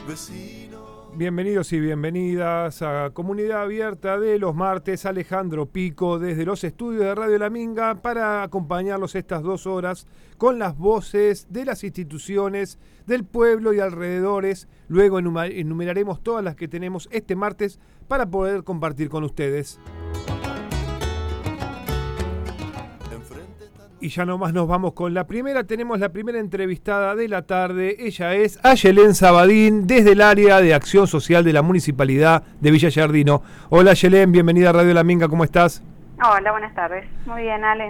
Bienvenidos y bienvenidas a Comunidad Abierta de los martes. Alejandro Pico desde los estudios de Radio La Minga para acompañarlos estas 2 horas con las voces de las instituciones, del pueblo y alrededores. Luego enumeraremos todas las que tenemos este martes para poder compartir con ustedes. Y ya nomás nos vamos con la primera. Tenemos la primera entrevistada de la tarde. Ella es Ayelén Sabadín, desde el área de acción social de la Municipalidad de Villa Giardino. Hola Ayelén, bienvenida a Radio La Minga, ¿cómo estás? Hola, buenas tardes. Muy bien, Ale.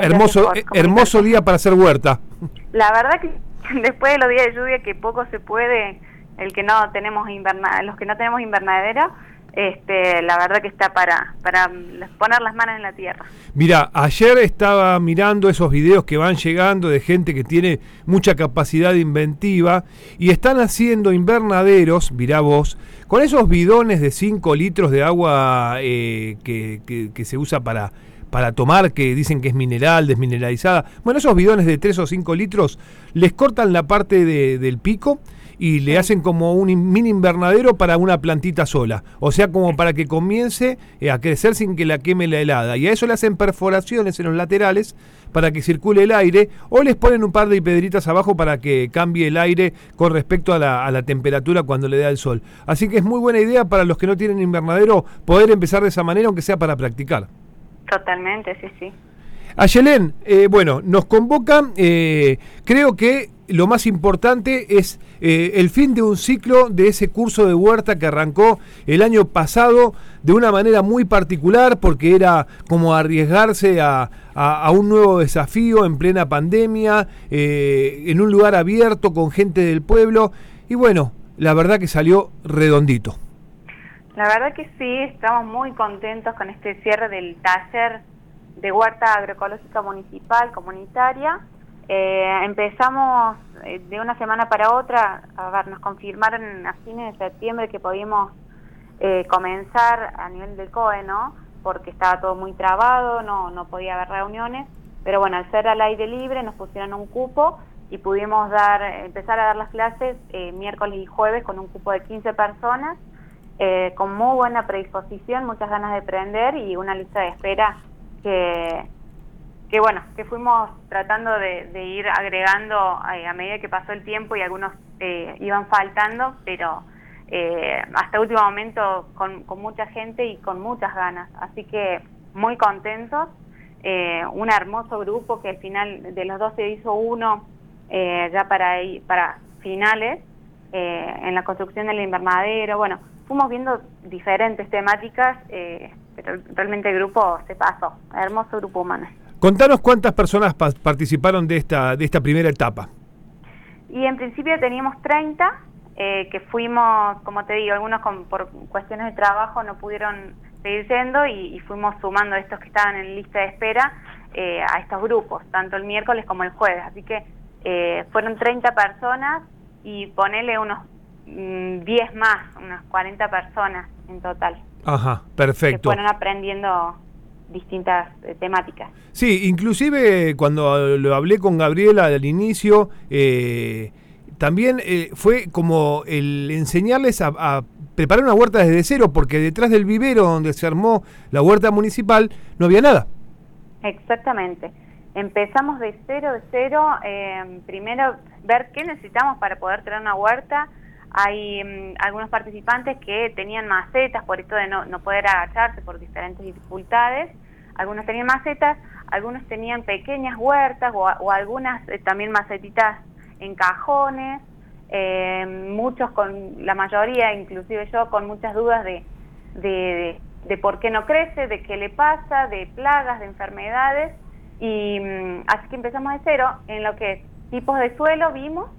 Hermoso día para hacer huerta. La verdad que después de los días de lluvia que poco se puede, los que no tenemos invernadero, la verdad que está para poner las manos en la tierra. Mira, ayer estaba mirando esos videos que van llegando de gente que tiene mucha capacidad inventiva y están haciendo invernaderos, mirá vos, con esos bidones de 5 litros de agua que se usa para tomar, que dicen que es mineral, desmineralizada. Bueno, esos bidones de 3 o 5 litros les cortan la parte del pico y le hacen como un mini invernadero para una plantita sola, o sea, como para que comience a crecer sin que la queme la helada, y a eso le hacen perforaciones en los laterales para que circule el aire, o les ponen un par de piedritas abajo para que cambie el aire con respecto a la temperatura cuando le da el sol. Así que es muy buena idea para los que no tienen invernadero poder empezar de esa manera, aunque sea para practicar. Totalmente, sí. Ayelén, bueno, nos convoca, creo que lo más importante es el fin de un ciclo de ese curso de huerta que arrancó el año pasado de una manera muy particular, porque era como arriesgarse a un nuevo desafío en plena pandemia, en un lugar abierto con gente del pueblo, y bueno, la verdad que salió redondito. La verdad que sí, estamos muy contentos con este cierre del taller de huerta agroecológica municipal, comunitaria. Empezamos de una semana para otra, nos confirmaron a fines de septiembre que podíamos comenzar a nivel del COE, ¿no? Porque estaba todo muy trabado, no podía haber reuniones, pero bueno, al ser al aire libre nos pusieron un cupo y pudimos empezar a dar las clases miércoles y jueves con un cupo de 15 personas, con muy buena predisposición, muchas ganas de aprender y una lista de espera que fuimos tratando de ir agregando a medida que pasó el tiempo, y algunos iban faltando, pero hasta último momento con mucha gente y con muchas ganas, así que muy contentos. Un hermoso grupo que al final de los 2 se hizo uno ya para finales en la construcción del invernadero. Bueno, fuimos viendo diferentes temáticas, pero realmente el grupo se pasó, hermoso grupo humano. Contanos cuántas personas participaron de esta primera etapa. Y en principio teníamos 30, que fuimos, como te digo, algunos por cuestiones de trabajo no pudieron seguir yendo, y fuimos sumando a estos que estaban en lista de espera a estos grupos, tanto el miércoles como el jueves. Así que fueron 30 personas y ponele unos 10 más, unas 40 personas en total. Ajá, perfecto. Que fueron aprendiendo distintas temáticas. Sí, inclusive cuando lo hablé con Gabriela al inicio, también fue como el enseñarles a preparar una huerta desde cero, porque detrás del vivero donde se armó la huerta municipal no había nada. Exactamente. Empezamos de cero, primero ver qué necesitamos para poder tener una huerta. Hay algunos participantes que tenían macetas, por esto de no poder agacharse por diferentes dificultades. Algunos tenían macetas, algunos tenían pequeñas huertas o algunas también macetitas en cajones. Muchos, la mayoría, inclusive yo, con muchas dudas de por qué no crece, de qué le pasa, de plagas, de enfermedades. Y así que empezamos de cero en lo que es tipos de suelo vimos,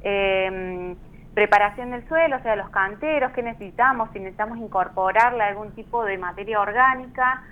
preparación del suelo, o sea, los canteros, qué necesitamos, si necesitamos incorporarle algún tipo de materia orgánica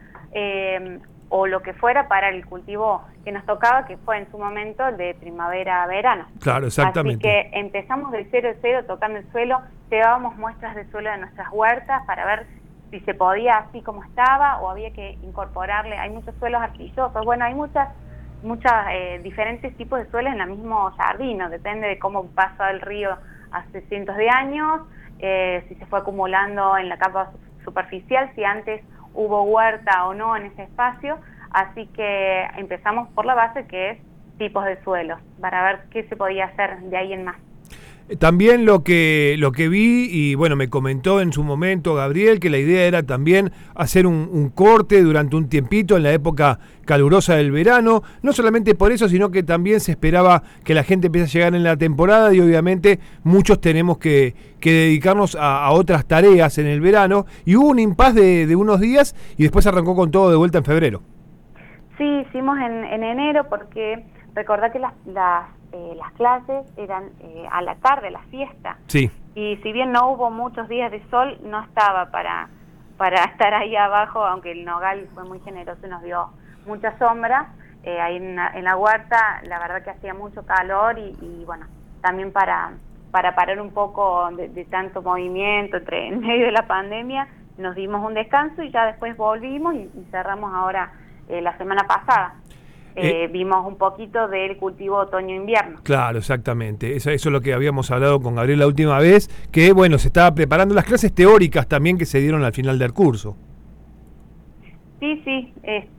o lo que fuera para el cultivo que nos tocaba, que fue en su momento el de primavera a verano. Claro, exactamente. Así que empezamos de cero, tocando el suelo, llevábamos muestras de suelo de nuestras huertas para ver si se podía así como estaba o había que incorporarle. Hay muchos suelos arcillosos, bueno, hay muchas diferentes tipos de suelos en el mismo jardín, depende de cómo pasa el río hace cientos de años, si se fue acumulando en la capa superficial, si antes hubo huerta o no en ese espacio, así que empezamos por la base, que es tipos de suelos, para ver qué se podía hacer de ahí en más. También lo que vi, y bueno, me comentó en su momento Gabriel, que la idea era también hacer un corte durante un tiempito en la época calurosa del verano, no solamente por eso, sino que también se esperaba que la gente empiece a llegar en la temporada y obviamente muchos tenemos que dedicarnos a otras tareas en el verano, y hubo un impasse de unos días y después arrancó con todo de vuelta en febrero. Sí, hicimos en enero porque recordá que las clases eran a la tarde, la fiesta. Sí. Y si bien no hubo muchos días de sol, no estaba para estar ahí abajo, aunque el nogal fue muy generoso y nos dio mucha sombra. Ahí en la huerta, la verdad que hacía mucho calor y bueno, también para parar un poco de tanto movimiento en medio de la pandemia, nos dimos un descanso y ya después volvimos y cerramos ahora la semana pasada. Vimos un poquito del cultivo otoño-invierno. Claro, exactamente. Eso es lo que habíamos hablado con Gabriel la última vez, que bueno, se estaba preparando las clases teóricas también que se dieron al final del curso. Sí,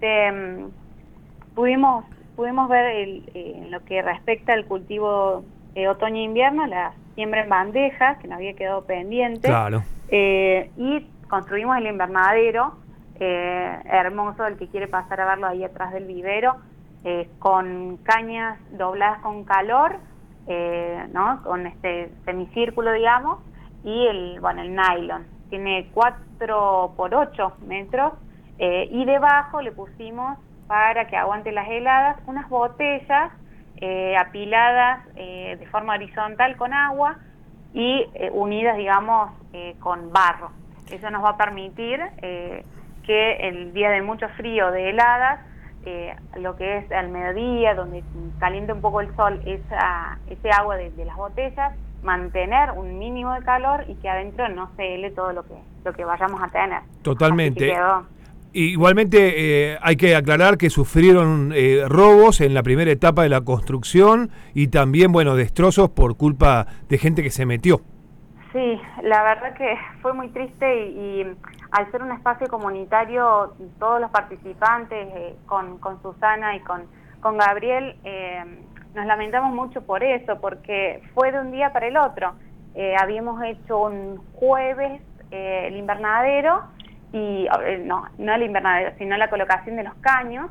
pudimos ver en lo que respecta al cultivo otoño-invierno, la siembra en bandejas, que nos había quedado pendiente. Claro. Y construimos el invernadero, hermoso, el que quiere pasar a verlo ahí atrás del vivero, con cañas dobladas con calor, ¿no? Con este semicírculo, digamos, y el nylon. Tiene 4 por 8 metros, y debajo le pusimos, para que aguante las heladas, unas botellas apiladas de forma horizontal con agua y unidas, digamos, con barro. Eso nos va a permitir que el día de mucho frío, de heladas, lo que es al mediodía, donde calienta un poco el sol, ese agua de las botellas, mantener un mínimo de calor y que adentro no se hele todo lo que vayamos a tener. Totalmente. Igualmente hay que aclarar que sufrieron robos en la primera etapa de la construcción y también, bueno, destrozos por culpa de gente que se metió. Sí, la verdad que fue muy triste y al ser un espacio comunitario, todos los participantes, con Susana y con Gabriel, nos lamentamos mucho por eso, porque fue de un día para el otro. Habíamos hecho un jueves el invernadero, y no el invernadero, sino la colocación de los caños.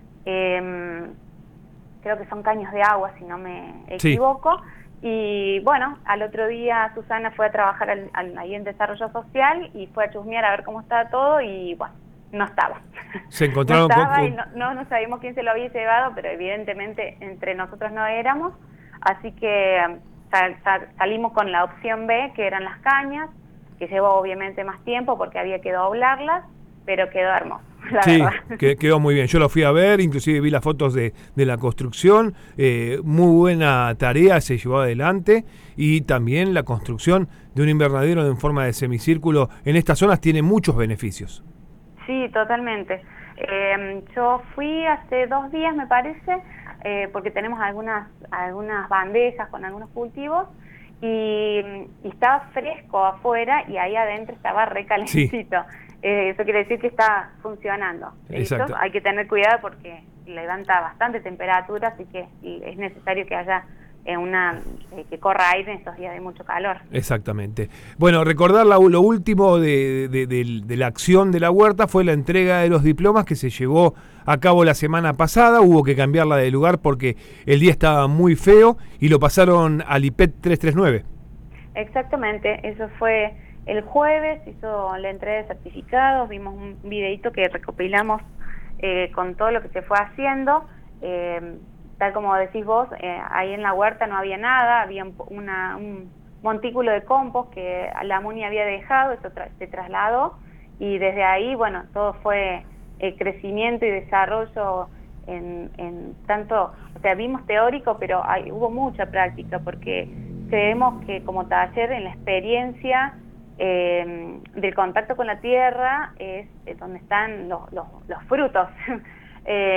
Creo que son caños de agua, si no me equivoco. Sí. Y bueno, al otro día Susana fue a trabajar ahí en Desarrollo Social y fue a chusmear a ver cómo estaba todo y bueno, no estaba. Se encontraron no estaba y no sabíamos quién se lo había llevado, pero evidentemente entre nosotros no éramos, así que salimos con la opción B, que eran las cañas, que llevó obviamente más tiempo porque había que doblarlas, pero quedó hermoso. Sí, quedó muy bien. Yo lo fui a ver, inclusive vi las fotos de la construcción. Muy buena tarea se llevó adelante, y también la construcción de un invernadero en forma de semicírculo en estas zonas tiene muchos beneficios. Sí, totalmente. Yo fui hace 2 días, me parece, porque tenemos algunas bandejas con algunos cultivos, y estaba fresco afuera y ahí adentro estaba recalentito. Sí. Eso quiere decir que está funcionando. Exacto. Hay que tener cuidado porque levanta bastante temperatura, así que es necesario que haya que corra aire en estos días de mucho calor. Exactamente. Bueno, recordar lo último de la acción de la huerta fue la entrega de los diplomas que se llevó a cabo la semana pasada. Hubo que cambiarla de lugar porque el día estaba muy feo y lo pasaron al IPET 339. Exactamente, eso fue el jueves, hizo la entrega de certificados, vimos un videito que recopilamos con todo lo que se fue haciendo. Tal como decís vos, ahí en la huerta no había nada, había un montículo de compost que la MUNI había dejado, eso se trasladó, y desde ahí, bueno, todo fue crecimiento y desarrollo en tanto, o sea, vimos teórico, pero hubo mucha práctica, porque creemos que como taller, en la experiencia del contacto con la tierra, es donde están los frutos,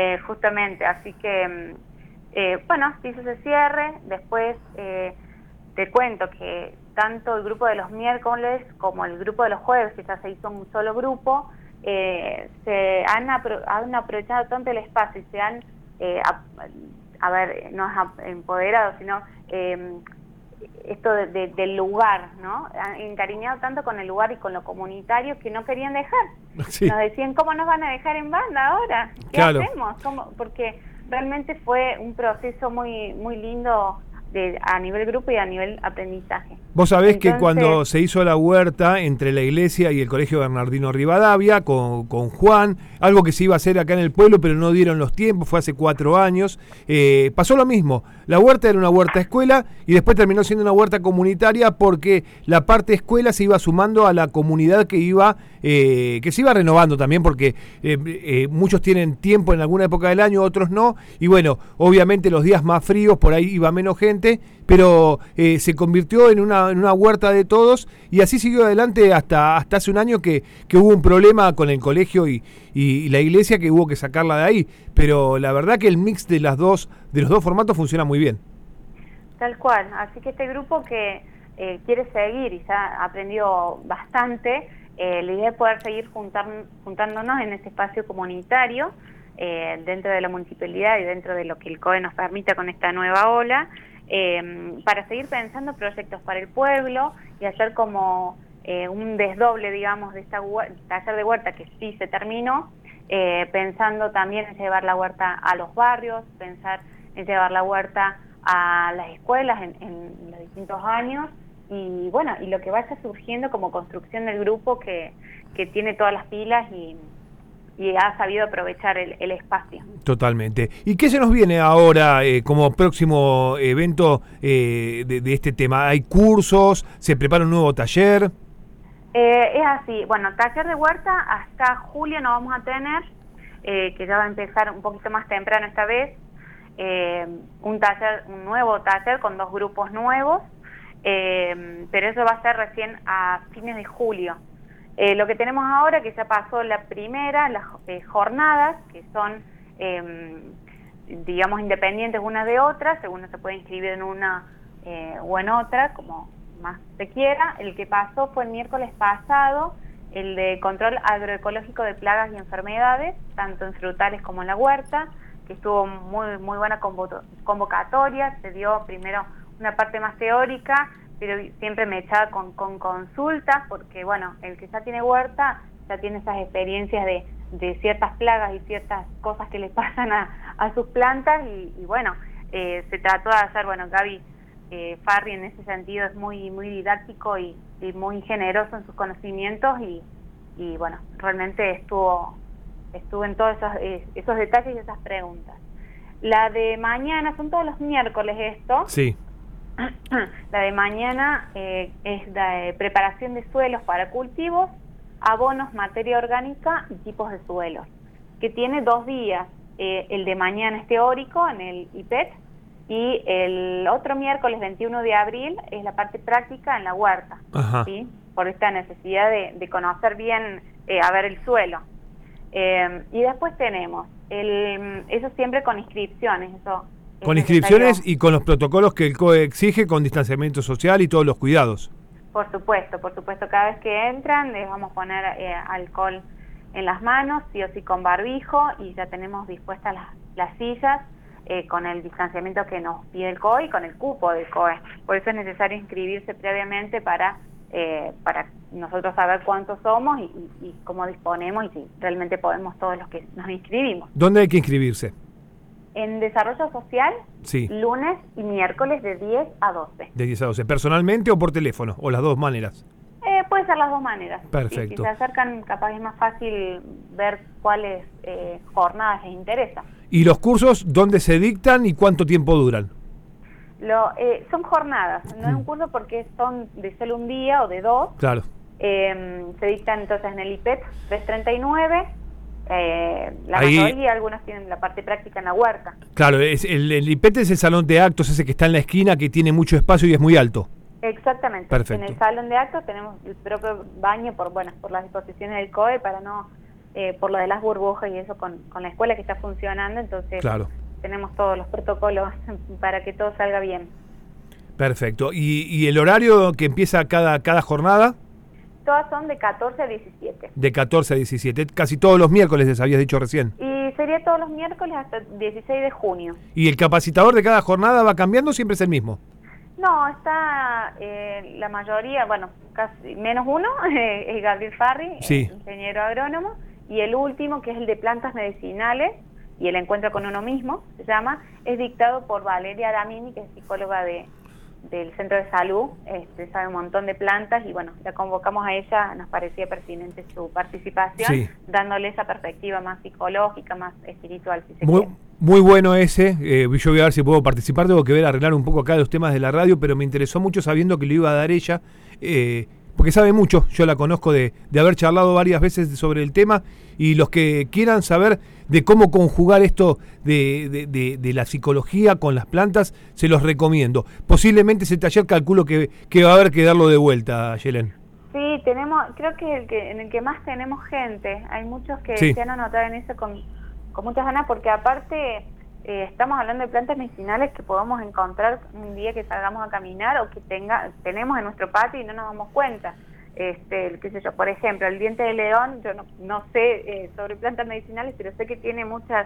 justamente, así que... bueno, se hizo ese cierre, después te cuento que tanto el grupo de los miércoles como el grupo de los jueves, que ya se hizo un solo grupo, se han aprovechado tanto el espacio y se han, no es empoderado, sino esto del lugar, ¿no? Han encariñado tanto con el lugar y con lo comunitario que no querían dejar. Sí. Nos decían, ¿cómo nos van a dejar en banda ahora? ¿Qué hacemos? Porque realmente fue un proceso muy, muy lindo a nivel grupo y a nivel aprendizaje. Vos sabés que cuando se hizo la huerta entre la iglesia y el Colegio Bernardino Rivadavia, con Juan, algo que se iba a hacer acá en el pueblo, pero no dieron los tiempos, fue hace 4 años, pasó lo mismo. La huerta era una huerta escuela y después terminó siendo una huerta comunitaria porque la parte escuela se iba sumando a la comunidad que se iba renovando también, porque muchos tienen tiempo en alguna época del año, otros no, y bueno, obviamente los días más fríos por ahí iba menos gente, pero se convirtió en una huerta de todos y así siguió adelante hasta hace un año que hubo un problema con el colegio y la iglesia, que hubo que sacarla de ahí, pero la verdad que el mix de los dos formatos funciona muy bien. Tal cual, así que este grupo que quiere seguir y ya aprendió bastante, la idea es poder seguir juntándonos en este espacio comunitario dentro de la municipalidad y dentro de lo que el COE nos permita con esta nueva ola, para seguir pensando proyectos para el pueblo y hacer como un desdoble, digamos, de esta taller de huerta que sí se terminó, pensando también en llevar la huerta a los barrios, pensar en llevar la huerta a las escuelas en los distintos años y bueno, y lo que vaya surgiendo como construcción del grupo que tiene todas las pilas y ha sabido aprovechar el espacio. Totalmente. ¿Y qué se nos viene ahora como próximo evento de este tema? ¿Hay cursos? ¿Se prepara un nuevo taller? Es así. Bueno, taller de huerta hasta julio no vamos a tener, que ya va a empezar un poquito más temprano esta vez. Un nuevo taller con 2 grupos nuevos, pero eso va a ser recién a fines de julio. Lo que tenemos ahora, que ya pasó la primera, las jornadas, que son, digamos, independientes unas de otras, según uno se puede inscribir en una o en otra, como más se quiera. El que pasó fue el miércoles pasado, el de control agroecológico de plagas y enfermedades, tanto en frutales como en la huerta, que estuvo muy, muy buena convocatoria. Se dio primero una parte más teórica, pero siempre me echaba con consultas, porque bueno, el que ya tiene huerta ya tiene esas experiencias de ciertas plagas y ciertas cosas que le pasan a sus plantas y bueno, se trató de hacer, bueno, Gaby Farri en ese sentido es muy, muy didáctico y muy generoso en sus conocimientos y bueno, realmente estuvo en todos esos detalles y esas preguntas. La de mañana, son todos los miércoles esto. Sí. La de mañana es de preparación de suelos para cultivos, abonos, materia orgánica y tipos de suelos, que tiene 2 días. El de mañana es teórico en el IPET y el otro miércoles 21 de abril es la parte práctica en la huerta. ¿Sí? Por esta necesidad de conocer bien, el suelo. Y después tenemos eso siempre con inscripciones, eso. Con inscripciones y con los protocolos que el COE exige, con distanciamiento social y todos los cuidados. Por supuesto, cada vez que entran les vamos a poner alcohol en las manos, sí o sí con barbijo, y ya tenemos dispuestas las sillas con el distanciamiento que nos pide el COE y con el cupo del COE. Por eso es necesario inscribirse previamente para nosotros saber cuántos somos y cómo disponemos y si realmente podemos todos los que nos inscribimos. ¿Dónde hay que inscribirse? En Desarrollo Social, sí. Lunes y miércoles de 10 a 12. De 10 a 12. ¿Personalmente o por teléfono? ¿O las dos maneras? Puede ser las dos maneras. Perfecto. Si se acercan, capaz es más fácil ver cuáles jornadas les interesa. ¿Y los cursos dónde se dictan y cuánto tiempo duran? Son jornadas, no es un curso porque son de solo un día o de 2. Claro. Se dictan entonces en el IPET 339. La Ahí, mayoría, algunos tienen la parte práctica en la huerta. Claro, el IPET es el salón de actos ese que está en la esquina, que tiene mucho espacio y es muy alto. Exactamente. Perfecto. En el salón de actos tenemos el propio baño por las disposiciones del COE, para no por lo de las burbujas y eso con la escuela que está funcionando, entonces claro. Tenemos todos los protocolos para que todo salga bien. Perfecto. ¿Y el horario que empieza cada jornada? Todas son de 14 a 17. De 14 a 17. Casi todos los miércoles, les habías dicho recién. Y sería todos los miércoles hasta el 16 de junio. ¿Y el capacitador de cada jornada va cambiando o siempre es el mismo? No, está la mayoría, bueno, casi menos uno, es Gabriel Farri, sí. Ingeniero agrónomo, y el último, que es el de plantas medicinales, y el encuentro con uno mismo, se llama, es dictado por Valeria Damini, que es psicóloga del Centro de Salud, sabe un montón de plantas, y bueno, la convocamos a ella, nos parecía pertinente su participación, sí, dándole esa perspectiva más psicológica, más espiritual, si se quiere. Muy bueno ese, yo voy a ver si puedo participar, tengo que arreglar un poco acá los temas de la radio, pero me interesó mucho sabiendo que lo iba a dar ella, porque sabe mucho, yo la conozco de haber charlado varias veces sobre el tema, y los que quieran saber de cómo conjugar esto de la psicología con las plantas, se los recomiendo. Posiblemente ese taller calculo que va a haber que darlo de vuelta, Yelén. Sí, creo que en el que más tenemos gente, hay muchos que sí, se han anotado en eso con muchas ganas, porque aparte estamos hablando de plantas medicinales que podemos encontrar un día que salgamos a caminar o que tenemos en nuestro patio y no nos damos cuenta. Qué sé yo, por ejemplo, el diente de león, yo no sé sobre plantas medicinales, pero sé que tiene muchas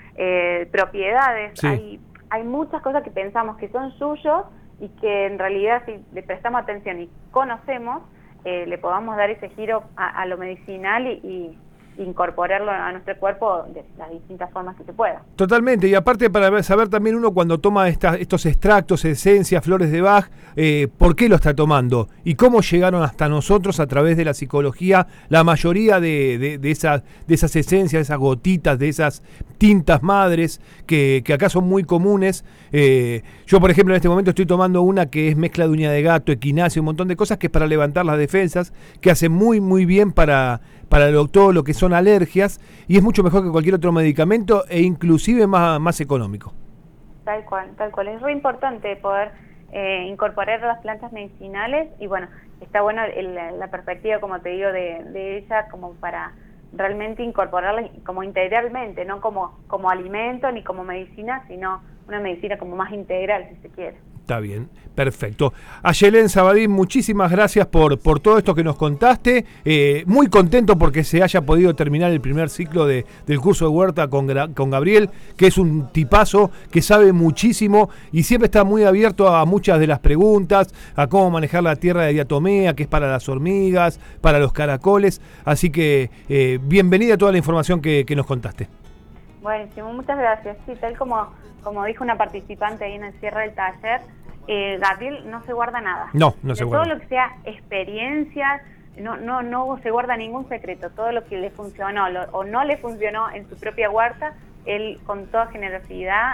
propiedades. Sí. Hay muchas cosas que pensamos que son suyos y que en realidad si le prestamos atención y conocemos, le podamos dar ese giro a lo medicinal y incorporarlo a nuestro cuerpo de las distintas formas que se pueda. Totalmente, y aparte para saber también uno cuando toma estos extractos, esencias, flores de Bach, por qué lo está tomando y cómo llegaron hasta nosotros a través de la psicología, la mayoría de esas esencias, de esas gotitas, de esas tintas madres que acá son muy comunes. Yo, por ejemplo, en este momento estoy tomando una que es mezcla de uña de gato, equinacia, un montón de cosas que es para levantar las defensas, que hace muy, muy bien para todo lo que son alergias, y es mucho mejor que cualquier otro medicamento e inclusive más económico. Tal cual. Es muy importante poder incorporar las plantas medicinales y bueno, está bueno la perspectiva, como te digo, de ella como para realmente incorporarla como integralmente, no como alimento ni como medicina, sino una medicina como más integral, si se quiere. Está bien, perfecto. A Yelén Sabadín, muchísimas gracias por todo esto que nos contaste. Muy contento porque se haya podido terminar el primer ciclo del curso de huerta con Gabriel, que es un tipazo, que sabe muchísimo y siempre está muy abierto a muchas de las preguntas, a cómo manejar la tierra de diatomea, que es para las hormigas, para los caracoles. Así que bienvenida a toda la información que nos contaste. Buenísimo, muchas gracias. Sí, tal como dijo una participante ahí en el cierre del taller, Gabriel no se guarda nada. No se guarda. Todo lo que sea experiencias, no se guarda ningún secreto. Todo lo que le funcionó o no le funcionó en su propia huerta, él con toda generosidad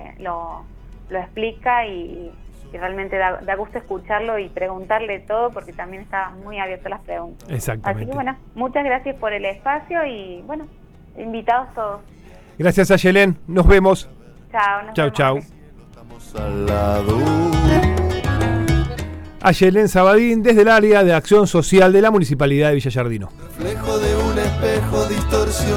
lo explica y realmente da gusto escucharlo y preguntarle todo porque también está muy abierto a las preguntas. Exactamente. Así que bueno, muchas gracias por el espacio y bueno, invitados todos. Gracias a Yelén, nos vemos. Chao. A Yelén Sabadín desde el área de acción social de la Municipalidad de Villa Yardino. Reflejo de un espejo distorsionado.